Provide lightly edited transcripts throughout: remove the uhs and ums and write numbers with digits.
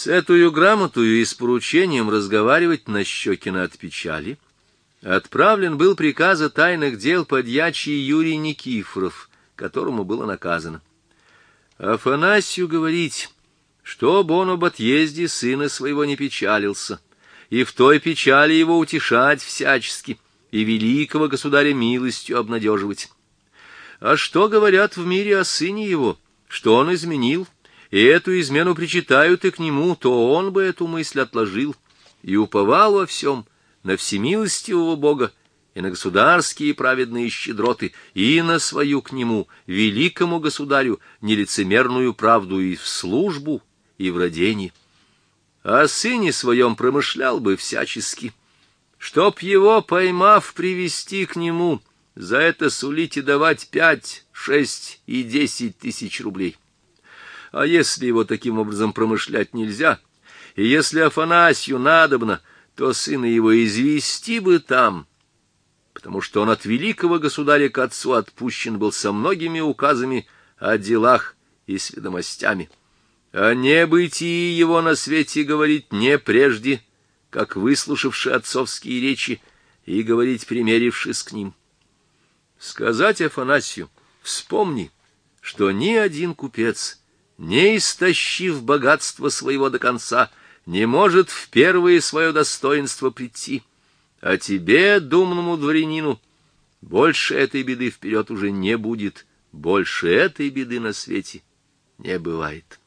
С этою грамотою и с поручением разговаривать Нащекина от печали отправлен был приказа тайных дел подьячий Юрий Никифоров, которому было наказано Афанасию говорить, чтоб он об отъезде сына своего не печалился, и в той печали его утешать всячески, и великого государя милостью обнадеживать. А что говорят в мире о сыне его, что он изменил, и эту измену причитают и к нему, то он бы эту мысль отложил и уповал во всем на всемилостивого Бога и на государские праведные щедроты, и на свою к нему, великому государю, нелицемерную правду и в службу, и в родении. О сыне своем промышлял бы всячески, чтоб его, поймав, привести к нему, за это сулить и давать 5, 6 и 10 тысяч рублей. А если его таким образом промышлять нельзя, и если Афанасию надобно, то сына его извести бы там, потому что он от великого государя к отцу отпущен был со многими указами о делах и с ведомостями. О небытии его на свете говорить не прежде, как выслушавши отцовские речи и говорить, примерившись к ним. Сказать Афанасию: вспомни, что ни один купец, не истощив богатство своего до конца, не может в первое свое достоинство прийти, а тебе, думному дворянину, больше этой беды вперед уже не будет, больше этой беды на свете не бывает.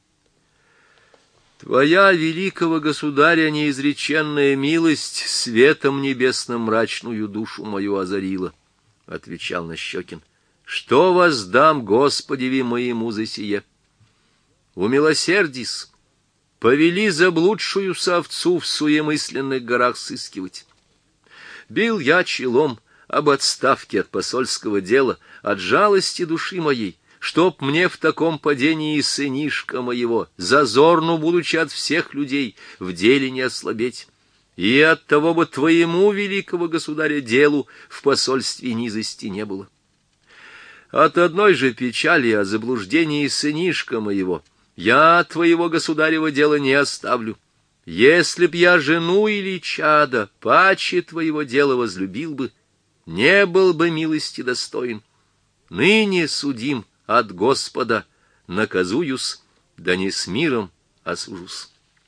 Твоя, великого государя, неизреченная милость светом небесным мрачную душу мою озарила, — отвечал Нащекин. — Что воздам Господеви моему за сие? Умилосердись, повели заблудшую овцу в суемысленных горах сыскивать. Бил я челом об отставке от посольского дела, от жалости души моей, чтоб мне в таком падении сынишка моего, зазорну, будучи от всех людей, в деле не ослабеть, и от того бы твоему, великого государя, делу в посольстве низости не было. От одной же печали о заблуждении сынишка моего я твоего государева дела не оставлю. Если б я жену или чада паче твоего дела возлюбил бы, не был бы милости достоин. Ныне судим от Господа, наказуюсь, да не с миром осужусь.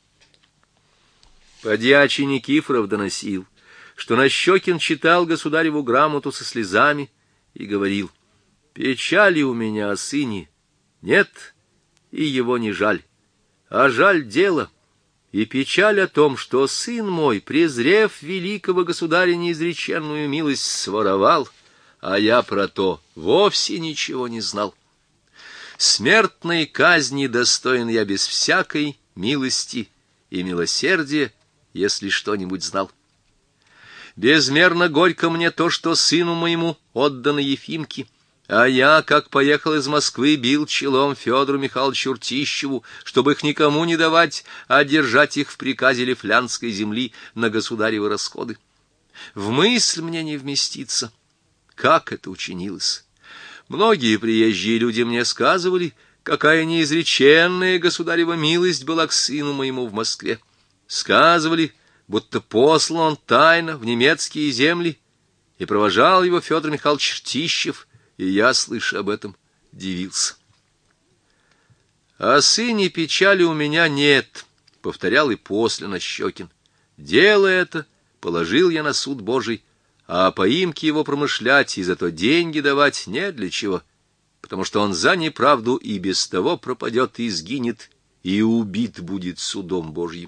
Подьячий Никифоров доносил, что Нащекин читал государеву грамоту со слезами и говорил: «Печали у меня о сыне нет, и его не жаль, а жаль дело, и печаль о том, что сын мой, презрев великого государя неизреченную милость, своровал, а я про то вовсе ничего не знал. Смертной казни достоин я без всякой милости и милосердия, если что-нибудь знал. Безмерно горько мне то, что сыну моему отдано Ефимке, а я, как поехал из Москвы, бил челом Федору Михайловичу Ртищеву, чтобы их никому не давать, а держать их в приказе Лифлянской земли на государевы расходы. В мысль мне не вместится, как это учинилось. Многие приезжие люди мне сказывали, какая неизреченная государева милость была к сыну моему в Москве. Сказывали, будто послан он тайно в немецкие земли, и провожал его Федор Михайлович Ртищев, и я, слыша об этом, дивился. «О сыне печали у меня нет», — повторял и после Нащекин. «Дело это положил я на суд Божий, а о поимке его промышлять и зато деньги давать не для чего, потому что он за неправду и без того пропадет и сгинет, и убит будет судом Божьим».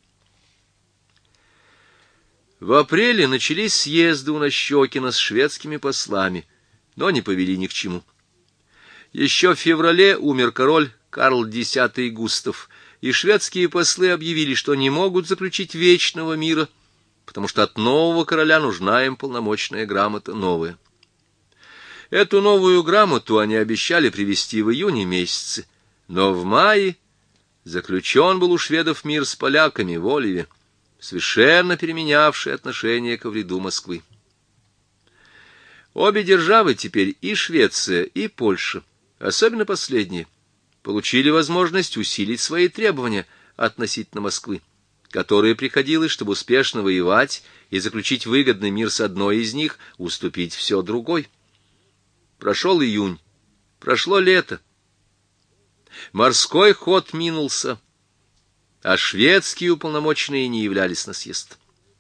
В апреле начались съезды у Нащекина с шведскими послами, но не повели ни к чему. Еще в феврале умер король Карл X Густав, и шведские послы объявили, что не могут заключить вечного мира, потому что от нового короля нужна им полномочная грамота новая. Эту новую грамоту они обещали привезти в июне месяце, но в мае заключен был у шведов мир с поляками в Оливе, совершенно переменявший отношение ко вреду Москвы. Обе державы теперь, и Швеция, и Польша, особенно последние, получили возможность усилить свои требования, относительно Москвы, которой приходилось, чтобы успешно воевать и заключить выгодный мир с одной из них, уступить все другой. Прошел июнь, прошло лето. Морской ход минулся, а шведские уполномоченные не являлись на съезд.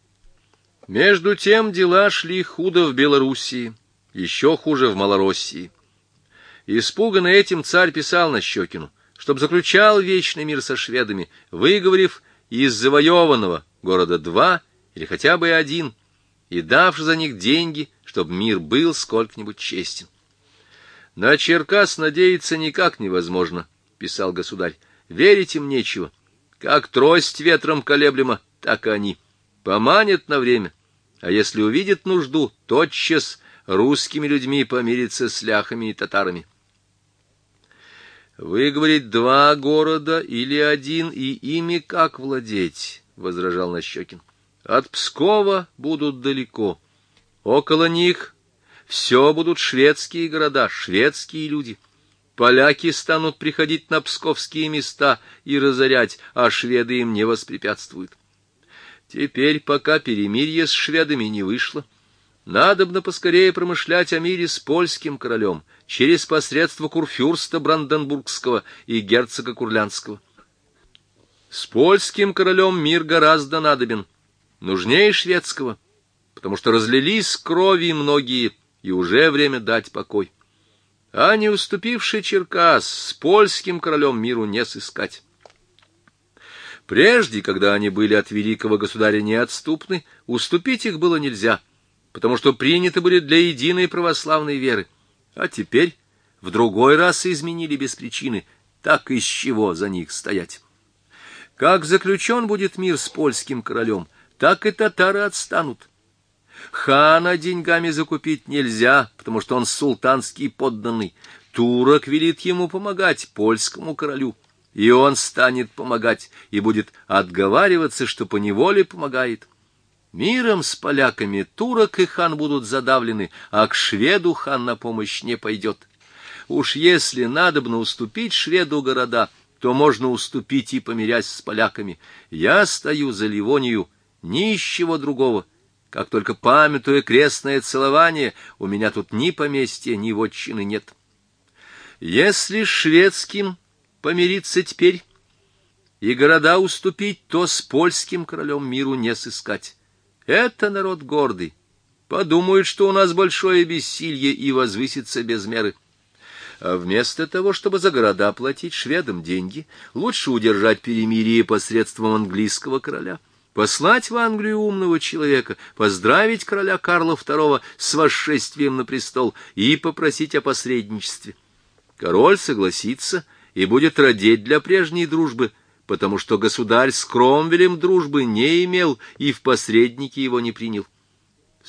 Между тем дела шли худо в Белоруссии, еще хуже в Малороссии. Испуганный этим, царь писал Нащекину, чтоб заключал вечный мир со шведами, выговорив из завоеванного города 2 или хотя бы 1, и давши за них деньги, чтоб мир был сколько-нибудь честен. «На Черкас надеяться никак невозможно», — писал государь. «Верить им нечего. Как трость ветром колеблема, так и они. Поманят на время, а если увидят нужду, тотчас русскими людьми помирятся с ляхами и татарами». «Выговорить 2 города или 1, и ими как владеть?» — возражал Нащекин. «От Пскова будут далеко. Около них все будут шведские города, шведские люди. Поляки станут приходить на псковские места и разорять, а шведы им не воспрепятствуют. Теперь, пока перемирие с шведами не вышло, надобно поскорее промышлять о мире с польским королем через посредство курфюрста Бранденбургского и герцога Курлянского. С польским королем мир гораздо надобен, нужнее шведского, потому что разлились крови многие, и уже время дать покой. А не уступивший Черкас с польским королем миру не сыскать. Прежде, когда они были от великого государя неотступны, уступить их было нельзя, потому что приняты были для единой православной веры. А теперь в другой раз изменили без причины, так из чего за них стоять? Как заключен будет мир с польским королем, так и татары отстанут. Хана деньгами закупить нельзя, потому что он султанский подданный. Турок велит ему помогать польскому королю, и он станет помогать, и будет отговариваться, что поневоле помогает. Миром с поляками турок и хан будут задавлены, а к шведу хан на помощь не пойдет. Уж если надобно уступить шведу города, то можно уступить и помирясь с поляками. Я стою за Ливонию, ни из чего другого. Как только памятуя крестное целование, у меня тут ни поместья, ни вотчины нет. Если с шведским помириться теперь и города уступить, то с польским королем миру не сыскать. Это народ гордый. Подумают, что у нас большое бессилье, и возвысится без меры. А вместо того, чтобы за города платить шведам деньги, лучше удержать перемирие посредством английского короля, послать в Англию умного человека, поздравить короля Карла II с восшествием на престол и попросить о посредничестве. Король согласится и будет радеть для прежней дружбы, потому что государь с Кромвелем дружбы не имел и в посредники его не принял.